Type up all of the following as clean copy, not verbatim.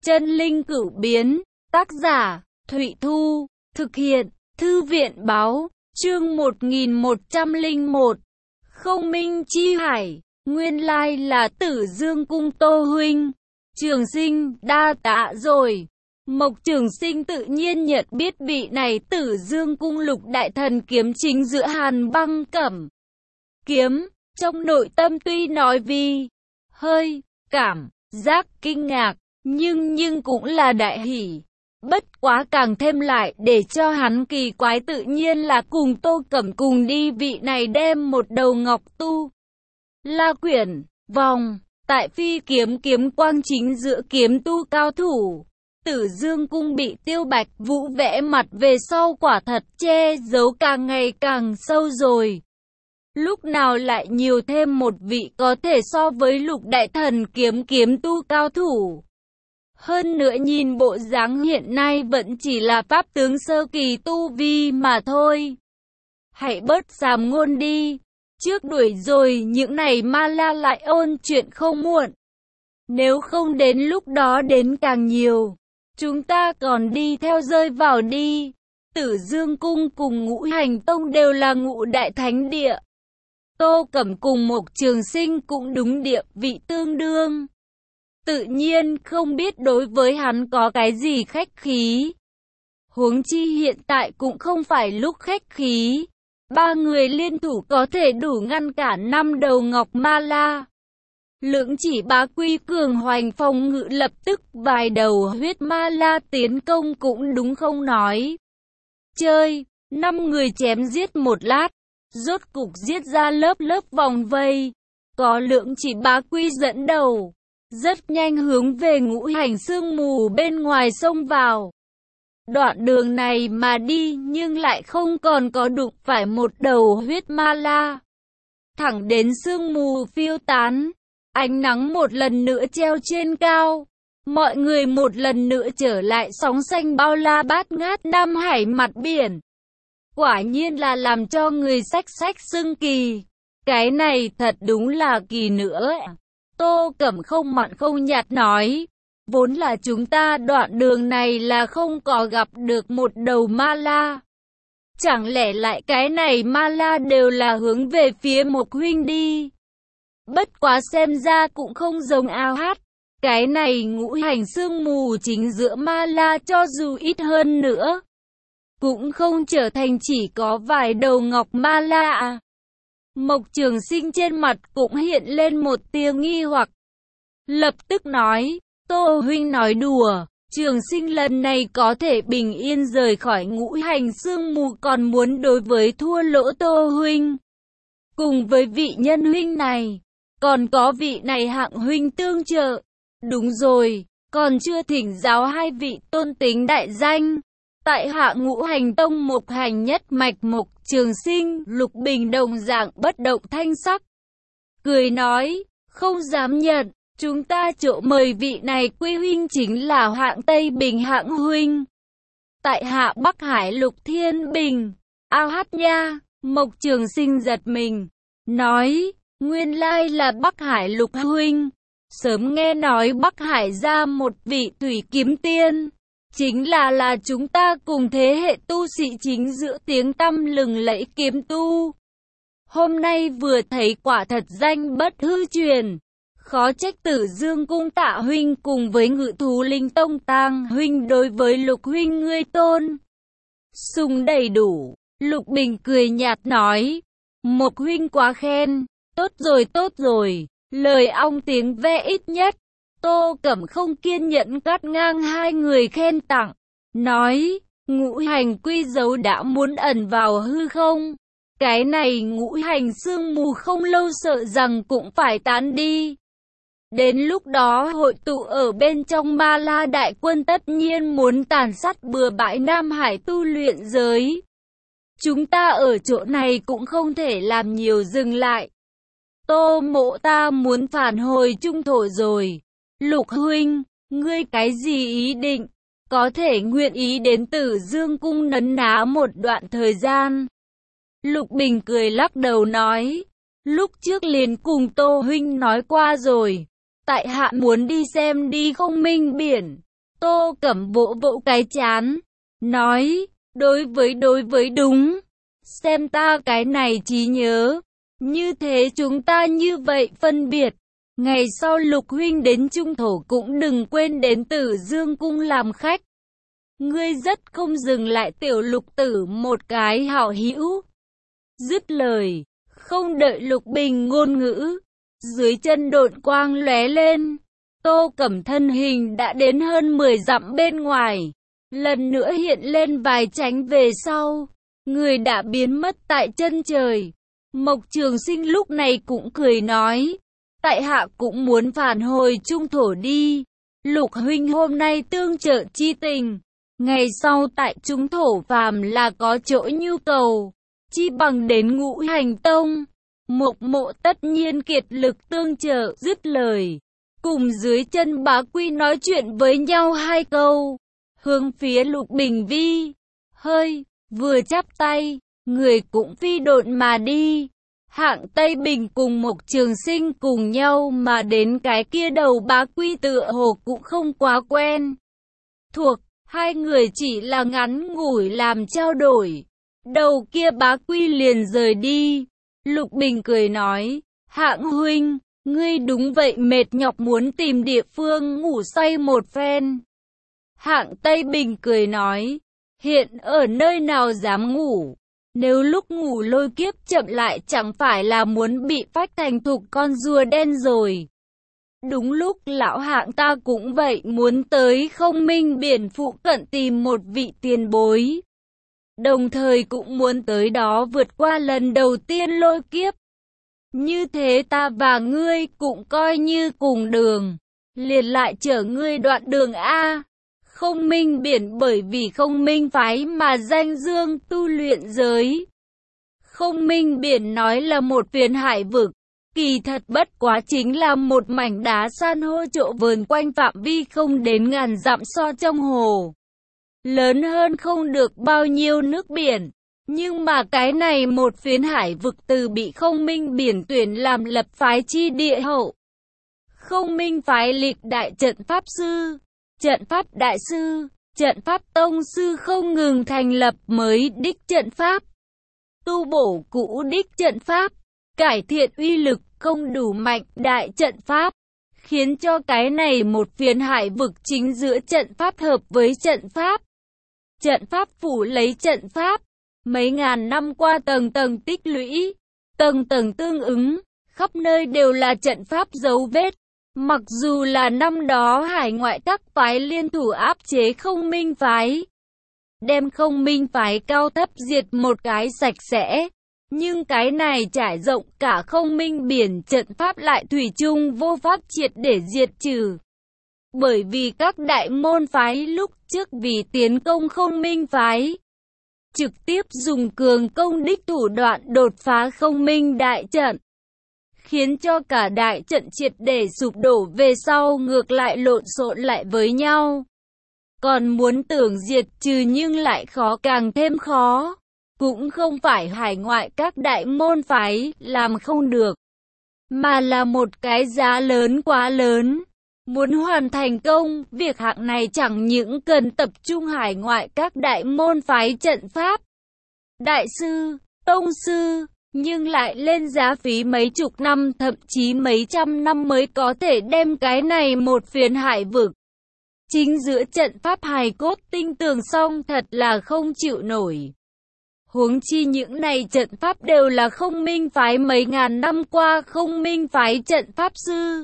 Chân linh cửu biến, tác giả, Thụy Thu, thực hiện, Thư viện báo, chương 1101, Không Minh Chi Hải, nguyên lai là Tử Dương Cung Tô huynh. Trường Sinh, đa tạ rồi. Mộc Trường Sinh tự nhiên nhận biết vị này Tử Dương Cung lục đại thần kiếm chính giữa Hàn Băng Cẩm kiếm, trong nội tâm tuy nói vì hơi cảm giác kinh ngạc, nhưng cũng là đại hỉ. Bất quá càng thêm lại để cho hắn kỳ quái tự nhiên là cùng Tô Cẩm cùng đi vị này đem một đầu ngọc tu la quyển vòng tại phi kiếm kiếm quang chính giữa kiếm tu cao thủ. Tử Dương Cung bị Tiêu Bạch Vũ vẽ mặt về sau quả thật che giấu càng ngày càng sâu rồi. Lúc nào lại nhiều thêm một vị có thể so với lục đại thần kiếm kiếm tu cao thủ. Hơn nữa nhìn bộ dáng hiện nay vẫn chỉ là pháp tướng sơ kỳ tu vi mà thôi. Hãy bớt sàm ngôn đi, trước đuổi rồi những này ma la lại ôn chuyện không muộn. Nếu không đến lúc đó đến càng nhiều, chúng ta còn đi theo rơi vào đi. Tử Dương Cung cùng Ngũ Hành Tông đều là ngũ đại thánh địa. Tô Cẩm cùng Mộc Trường Sinh cũng đúng địa vị tương đương. Tự nhiên không biết đối với hắn có cái gì khách khí. Huống chi hiện tại cũng không phải lúc khách khí. Ba người liên thủ có thể đủ ngăn cản 5 đầu ngọc ma la. Lưỡng chỉ bá quy cường hoành phòng ngự lập tức vài đầu huyết ma la tiến công cũng đúng không nói. Chơi, 5 người chém giết một lát, rốt cục giết ra lớp vòng vây. Có lưỡng chỉ bá quy dẫn đầu, rất nhanh hướng về ngũ hành sương mù bên ngoài xông vào. Đoạn đường này mà đi nhưng lại không còn có đụng phải một đầu huyết ma la. Thẳng đến sương mù phiêu tán, ánh nắng một lần nữa treo trên cao. Mọi người một lần nữa trở lại sóng xanh bao la bát ngát Nam Hải mặt biển. Quả nhiên là làm cho người sách xưng kỳ. Cái này thật đúng là kỳ nữa. Tô Cẩm không mặn không nhạt nói. Vốn là chúng ta đoạn đường này là không có gặp được một đầu ma la. Chẳng lẽ lại cái này ma la đều là hướng về phía Mộc huynh đi. Bất quá xem ra cũng không giống ao hát. Cái này ngũ hành sương mù chính giữa ma la cho dù ít hơn nữa, cũng không trở thành chỉ có vài đầu ngọc ma la à. Mộc Trường Sinh trên mặt cũng hiện lên một tia nghi hoặc. Lập tức nói, Tô huynh nói đùa, Trường Sinh lần này có thể bình yên rời khỏi ngũ hành sương mù còn muốn đối với thua lỗ Tô huynh. Cùng với vị nhân huynh này, còn có vị này hạng huynh tương trợ. Đúng rồi, còn chưa thỉnh giáo hai vị tôn tính đại danh. Tại hạ Ngũ Hành Tông Mộc Hành nhất mạch Mộc Trường Sinh, Lục Bình đồng dạng bất động thanh sắc. Cười nói, không dám nhận, chúng ta chỗ mời vị này quy huynh chính là hạng Tây Bình hạng huynh. Tại hạ Bắc Hải Lục Thiên Bình, ao hát nha. Mộc Trường Sinh giật mình, nói, nguyên lai là Bắc Hải Lục huynh. Sớm nghe nói Bắc Hải ra một vị thủy kiếm tiên, chính là chúng ta cùng thế hệ tu sĩ chính giữa tiếng tăm lừng lẫy kiếm tu. Hôm nay vừa thấy quả thật danh bất hư truyền. Khó trách Tử Dương Cung Tạ huynh cùng với Ngự Thú Linh Tông Tang huynh đối với Lục huynh ngươi tôn sùng đầy đủ. Lục Bình cười nhạt nói, Mộc huynh quá khen, tốt rồi. Lời ong tiếng ve ít nhất. Tô Cẩm không kiên nhẫn cắt ngang hai người khen tặng, nói, ngũ hành quy dấu đã muốn ẩn vào hư không. Cái này ngũ hành sương mù không lâu sợ rằng cũng phải tán đi. Đến lúc đó hội tụ ở bên trong ma la đại quân tất nhiên muốn tàn sát bừa bãi Nam Hải tu luyện giới. Chúng ta ở chỗ này cũng không thể làm nhiều dừng lại. Tô mộ ta muốn phản hồi trung thổ rồi. Lục huynh, ngươi cái gì ý định? Có thể nguyện ý đến Tử Dương Cung nấn ná một đoạn thời gian. Lục Bình cười lắc đầu nói, lúc trước liền cùng Tô huynh nói qua rồi. Tại hạ muốn đi xem đi Không Minh biển. Tô Cẩm vỗ vỗ cái trán, nói, đối với đúng. Xem ta cái này trí nhớ. Như thế chúng ta như vậy phân biệt. Ngày sau Lục huynh đến Trung Thổ cũng đừng quên đến Tử Dương cung làm khách. Ngươi rất không dừng lại tiểu Lục tử một cái hảo hữu. Dứt lời, không đợi Lục Bình ngôn ngữ, dưới chân độn quang lóe lên. Tô Cẩm thân hình đã đến hơn 10 dặm bên ngoài, lần nữa hiện lên vài tránh về sau, người đã biến mất tại chân trời. Mộc Trường Sinh lúc này cũng cười nói, tại hạ cũng muốn phản hồi Trung Thổ đi. Lục huynh hôm nay tương trợ chi tình, ngày sau tại Trung Thổ phàm là có chỗ nhu cầu, chi bằng đến Ngũ Hành Tông. Mộc Mộ tất nhiên kiệt lực tương trợ. Dứt lời, cùng dưới chân Bá Quy nói chuyện với nhau hai câu, hướng phía Lục Bình vi hơi vừa chắp tay, người cũng phi độn mà đi. Hạng Tây Bình cùng Mộc Trường Sinh cùng nhau mà đến cái kia đầu Bá Quy tựa hồ cũng không quá quen thuộc, hai người chỉ là ngắn ngủi làm trao đổi, đầu kia Bá Quy liền rời đi. Lục Bình cười nói, Hạng huynh, ngươi đúng vậy mệt nhọc muốn tìm địa phương ngủ say một phen. Hạng Tây Bình cười nói, hiện ở nơi nào dám ngủ, nếu lúc ngủ lôi kiếp chậm lại chẳng phải là muốn bị phách thành thục con rùa đen rồi. Đúng lúc lão Hạng ta cũng vậy, muốn tới Không Minh biển phụ cận tìm một vị tiền bối, đồng thời cũng muốn tới đó vượt qua lần đầu tiên lôi kiếp. Như thế ta và ngươi cũng coi như cùng đường, liền lại chở ngươi đoạn đường A. Không Minh biển bởi vì Không Minh phái mà danh dương tu luyện giới. Không Minh biển nói là một phiến hải vực, kỳ thật bất quá chính là một mảnh đá san hô trộ vờn quanh phạm vi không đến ngàn dặm so trong hồ. Lớn hơn không được bao nhiêu nước biển, nhưng mà cái này một phiến hải vực từ bị Không Minh biển tuyển làm lập phái chi địa hậu. Không Minh phái lịch đại trận pháp sư, trận pháp đại sư, trận pháp tông sư không ngừng thành lập mới đích trận pháp, tu bổ cũ đích trận pháp, cải thiện uy lực không đủ mạnh đại trận pháp, khiến cho cái này một phiến hải vực chính giữa trận pháp hợp với trận pháp. Trận pháp phủ lấy trận pháp, mấy ngàn năm qua tầng tầng tích lũy, tầng tầng tương ứng, khắp nơi đều là trận pháp dấu vết. Mặc dù là năm đó hải ngoại các phái liên thủ áp chế Không Minh phái, đem Không Minh phái cao thấp diệt một cái sạch sẽ, nhưng cái này trải rộng cả Không Minh biển trận pháp lại thủy chung vô pháp triệt để diệt trừ. Bởi vì các đại môn phái lúc trước vì tiến công Không Minh phái, trực tiếp dùng cường công đích thủ đoạn đột phá Không Minh đại trận, khiến cho cả đại trận triệt để sụp đổ, về sau ngược lại lộn xộn lại với nhau. Còn muốn tưởng diệt trừ nhưng lại khó càng thêm khó, cũng không phải hải ngoại các đại môn phái làm không được, mà là một cái giá lớn quá lớn. Muốn hoàn thành công, việc hạng này chẳng những cần tập trung hải ngoại các đại môn phái trận pháp, đại sư, tông sư, nhưng lại lên giá phí mấy chục năm thậm chí mấy trăm năm mới có thể đem cái này một phiến hải vực chính giữa trận pháp hài cốt tinh tường xong, thật là không chịu nổi. Huống chi những này trận pháp đều là Không Minh phái mấy ngàn năm qua Không Minh phái trận pháp sư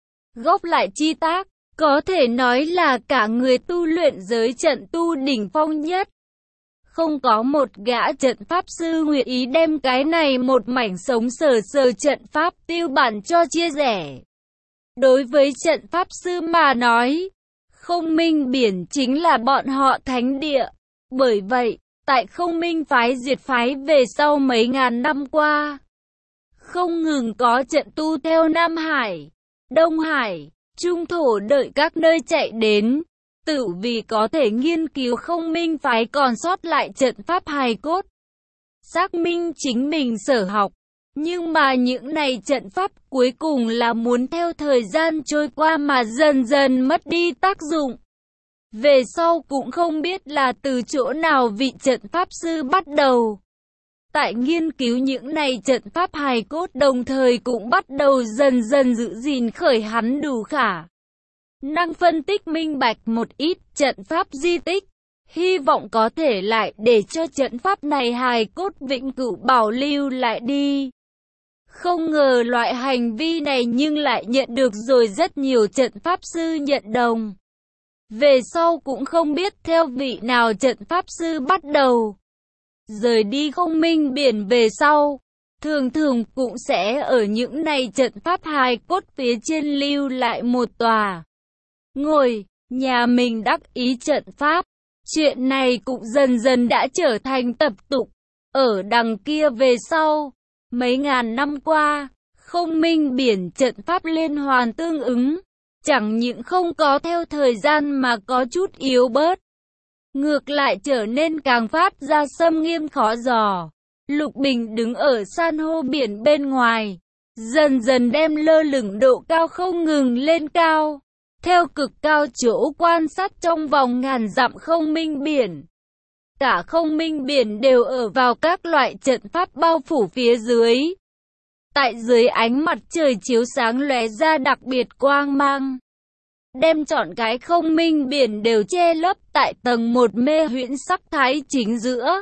góp lại chi tác, có thể nói là cả người tu luyện giới trận tu đỉnh phong nhất. Không có một gã trận pháp sư nguyện ý đem cái này một mảnh sống sờ trận pháp tiêu bản cho chia rẽ. Đối với trận pháp sư mà nói, Không Minh biển chính là bọn họ thánh địa. Bởi vậy, tại Không Minh phái diệt phái về sau mấy ngàn năm qua, không ngừng có trận tu theo Nam Hải, Đông Hải, Trung Thổ đợi các nơi chạy đến, tự vì có thể nghiên cứu Không Minh phái còn sót lại trận pháp hài cốt, xác minh chính mình sở học. Nhưng mà những này trận pháp cuối cùng là muốn theo thời gian trôi qua mà dần dần mất đi tác dụng. Về sau cũng không biết là từ chỗ nào vị trận pháp sư bắt đầu. Tại nghiên cứu những này trận pháp hài cốt đồng thời cũng bắt đầu dần dần giữ gìn khởi hắn đủ khả năng phân tích minh bạch một ít trận pháp di tích. Hy vọng có thể lại để cho trận pháp này hài cốt vĩnh cửu bảo lưu lại đi. Không ngờ loại hành vi này nhưng lại nhận được rồi rất nhiều trận pháp sư nhận đồng. Về sau cũng không biết theo vị nào trận pháp sư bắt đầu. Rời đi không minh biển về sau, thường thường cũng sẽ ở những này trận pháp hài cốt phía trên lưu lại một tòa ngôi, nhà mình đắc ý trận pháp. Chuyện này cũng dần dần đã trở thành tập tục. Ở đằng kia về sau, mấy ngàn năm qua, không minh biển trận pháp liên hoàn tương ứng, chẳng những không có theo thời gian mà có chút yếu bớt. Ngược lại trở nên càng phát ra xâm nghiêm khó dò. Lục Bình đứng ở san hô biển bên ngoài, dần dần đem lơ lửng độ cao không ngừng lên cao. Theo cực cao chỗ quan sát trong vòng ngàn dặm không minh biển. Cả không minh biển đều ở vào các loại trận pháp bao phủ phía dưới. Tại dưới ánh mặt trời chiếu sáng lóe ra đặc biệt quang mang. Đem trọn cái không minh biển đều che lấp tại tầng một mê huyễn sắc thái chính giữa.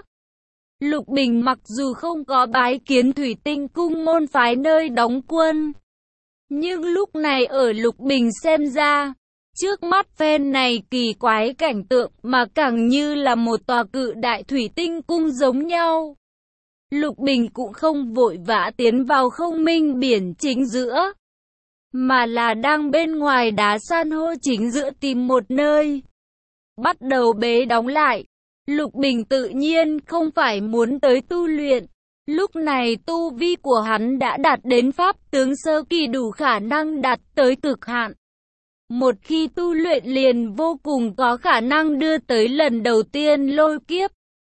Lục Bình mặc dù không có bái kiến Thủy Tinh cung môn phái nơi đóng quân. Nhưng lúc này ở Lục Bình xem ra, trước mắt phen này kỳ quái cảnh tượng mà càng như là một tòa cự đại thủy tinh cung giống nhau. Lục Bình cũng không vội vã tiến vào không minh biển chính giữa, mà là đang bên ngoài đá san hô chính giữa tìm một nơi. Bắt đầu bế đóng lại, Lục Bình tự nhiên không phải muốn tới tu luyện. Lúc này tu vi của hắn đã đạt đến pháp tướng sơ kỳ đủ khả năng đạt tới cực hạn. Một khi tu luyện liền vô cùng có khả năng đưa tới lần đầu tiên lôi kiếp.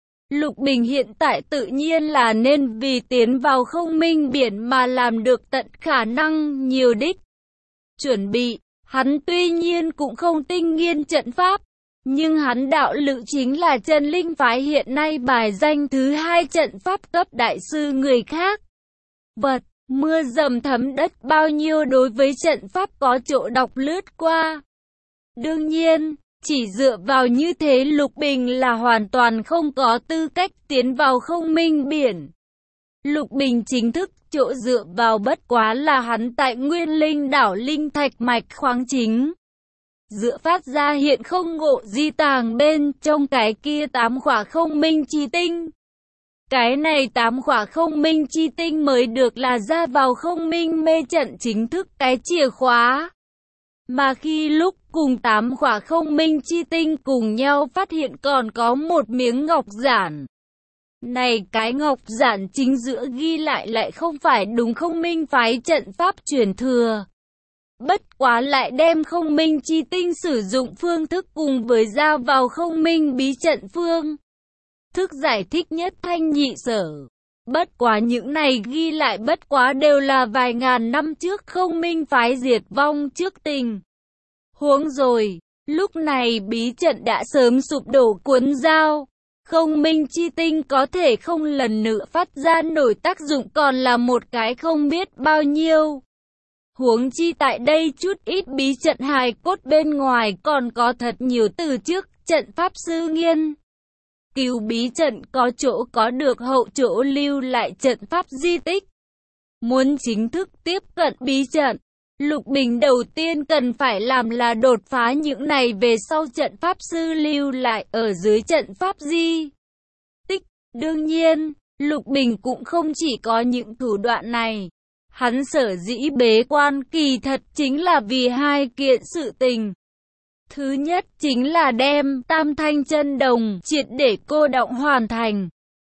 Lục Bình hiện tại tự nhiên là nên vì tiến vào không minh biển mà làm được tận khả năng nhiều đích. Chuẩn bị, hắn tuy nhiên cũng không tinh nghiên trận pháp, nhưng hắn đạo lự chính là chân linh phái hiện nay bài danh thứ 2 trận pháp cấp đại sư người khác. Vật, mưa dầm thấm đất bao nhiêu đối với trận pháp có chỗ đọc lướt qua. Đương nhiên, chỉ dựa vào như thế Lục Bình là hoàn toàn không có tư cách tiến vào không minh biển. Lục Bình chính thức chỗ dựa vào bất quá là hắn tại Nguyên Linh đảo linh thạch mạch khoáng chính. Dựa phát ra hiện không ngộ di tàng bên trong cái kia 8 khỏa không minh chi tinh. Cái này 8 khỏa không minh chi tinh mới được là ra vào không minh mê trận chính thức cái chìa khóa. Mà khi lúc cùng 8 khỏa không minh chi tinh cùng nhau phát hiện còn có một miếng ngọc giản. Này cái ngọc giản chính giữa ghi lại không phải đúng không minh phái trận pháp truyền thừa. Bất quá lại đem không minh chi tinh sử dụng phương thức cùng với ra vào không minh bí trận phương thức giải thích nhất thanh nhị sở. Bất quá những này ghi lại bất quá đều là vài ngàn năm trước không minh phái diệt vong trước tình. Huống rồi, lúc này bí trận đã sớm sụp đổ cuốn dao. Không minh chi tinh có thể không lần nữa phát ra nổi tác dụng còn là một cái không biết bao nhiêu. Huống chi tại đây chút ít bí trận hài cốt bên ngoài còn có thật nhiều từ trước trận pháp sư nghiên. Cứu bí trận có chỗ có được hậu chỗ lưu lại trận pháp di tích. Muốn chính thức tiếp cận bí trận, Lục Bình đầu tiên cần phải làm là đột phá những này về sau trận pháp sư lưu lại ở dưới trận pháp di tích. Đương nhiên, Lục Bình cũng không chỉ có những thủ đoạn này. Hắn sở dĩ bế quan kỳ thật chính là vì hai kiện sự tình. Thứ nhất chính là đem Tam Thanh Chân Đồng triệt để cô đọng hoàn thành.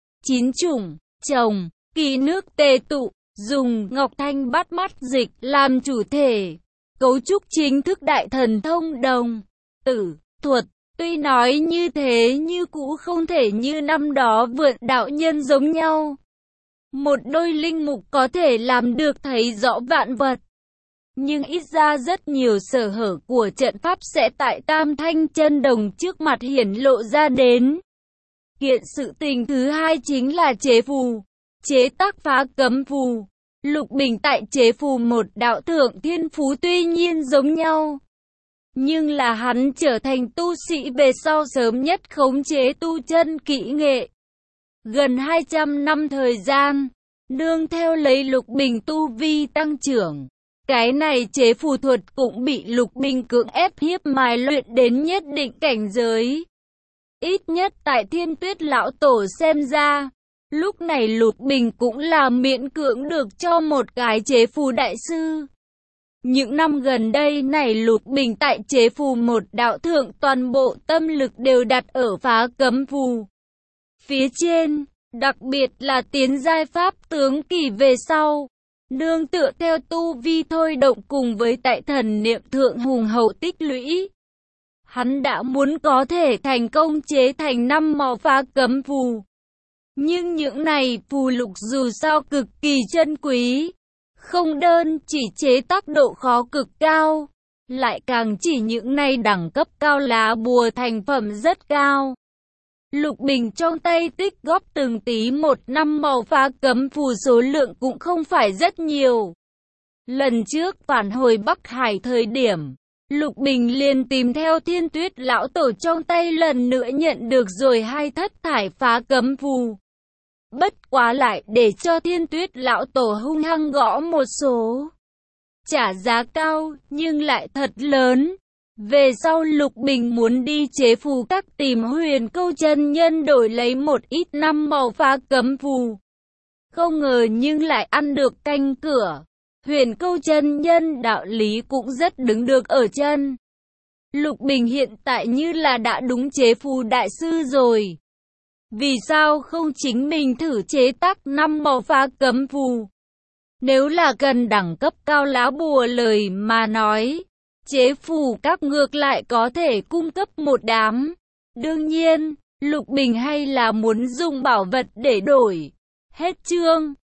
9 chủng, trồng, kỳ nước tề tụ, dùng Ngọc Thanh bắt mắt dịch làm chủ thể. Cấu trúc chính thức đại thần thông đồng, tử, thuật. Tuy nói như thế như cũ không thể như năm đó vượn đạo nhân giống nhau. Một đôi linh mục có thể làm được thấy rõ vạn vật. nhưng ít ra rất nhiều sở hở của trận pháp sẽ tại Tam Thanh Chân Đồng trước mặt hiển lộ ra đến. Kiện sự tình thứ hai chính là chế phù, chế tác phá cấm phù. Lục Bình tại chế phù một đạo thượng thiên phú tuy nhiên giống nhau, nhưng là hắn trở thành tu sĩ về sau sớm nhất khống chế tu chân kỹ nghệ. Gần 200 năm thời gian, nương theo lấy Lục Bình tu vi tăng trưởng, cái này chế phù thuật cũng bị Lục Bình cưỡng ép hiếp mài luyện đến nhất định cảnh giới. Ít nhất tại Thiên Tuyết lão tổ xem ra, lúc này Lục Bình cũng là miễn cưỡng được cho một cái chế phù đại sư. Những năm gần đây này Lục Bình tại chế phù một đạo thượng toàn bộ tâm lực đều đặt ở phá cấm phù phía trên, đặc biệt là tiến giai pháp tướng kỳ về sau. Nương tựa theo tu vi thôi động cùng với tại thần niệm thượng hùng hậu tích lũy, hắn đã muốn có thể thành công chế thành 5 màu phá cấm phù. Nhưng những này phù lục dù sao cực kỳ chân quý, không đơn chỉ chế tác độ khó cực cao, lại càng chỉ những này đẳng cấp cao lá bùa thành phẩm rất cao. Lục Bình trong tay tích góp từng tí một 5 màu phá cấm phù số lượng cũng không phải rất nhiều. Lần trước phản hồi Bắc Hải thời điểm, Lục Bình liền tìm theo Thiên Tuyết lão tổ trong tay lần nữa nhận được rồi 2 thất thải phá cấm phù. Bất quá lại để cho Thiên Tuyết lão tổ hung hăng gõ một số. Trả giá cao, nhưng lại thật lớn. Về sau Lục Bình muốn đi chế phù các tìm Huyền Câu chân nhân đổi lấy một ít 5 màu phá cấm phù. Không ngờ nhưng lại ăn được canh cửa. Huyền Câu chân nhân đạo lý cũng rất đứng được ở chân. Lục Bình hiện tại như là đã đúng chế phù đại sư rồi. Vì sao không chính mình thử chế tác 5 màu phá cấm phù? Nếu là cần đẳng cấp cao lá bùa lời mà nói, chế phù các ngược lại có thể cung cấp một đám. Đương nhiên, Lục Bình hay là muốn dùng bảo vật để đổi. Hết chương.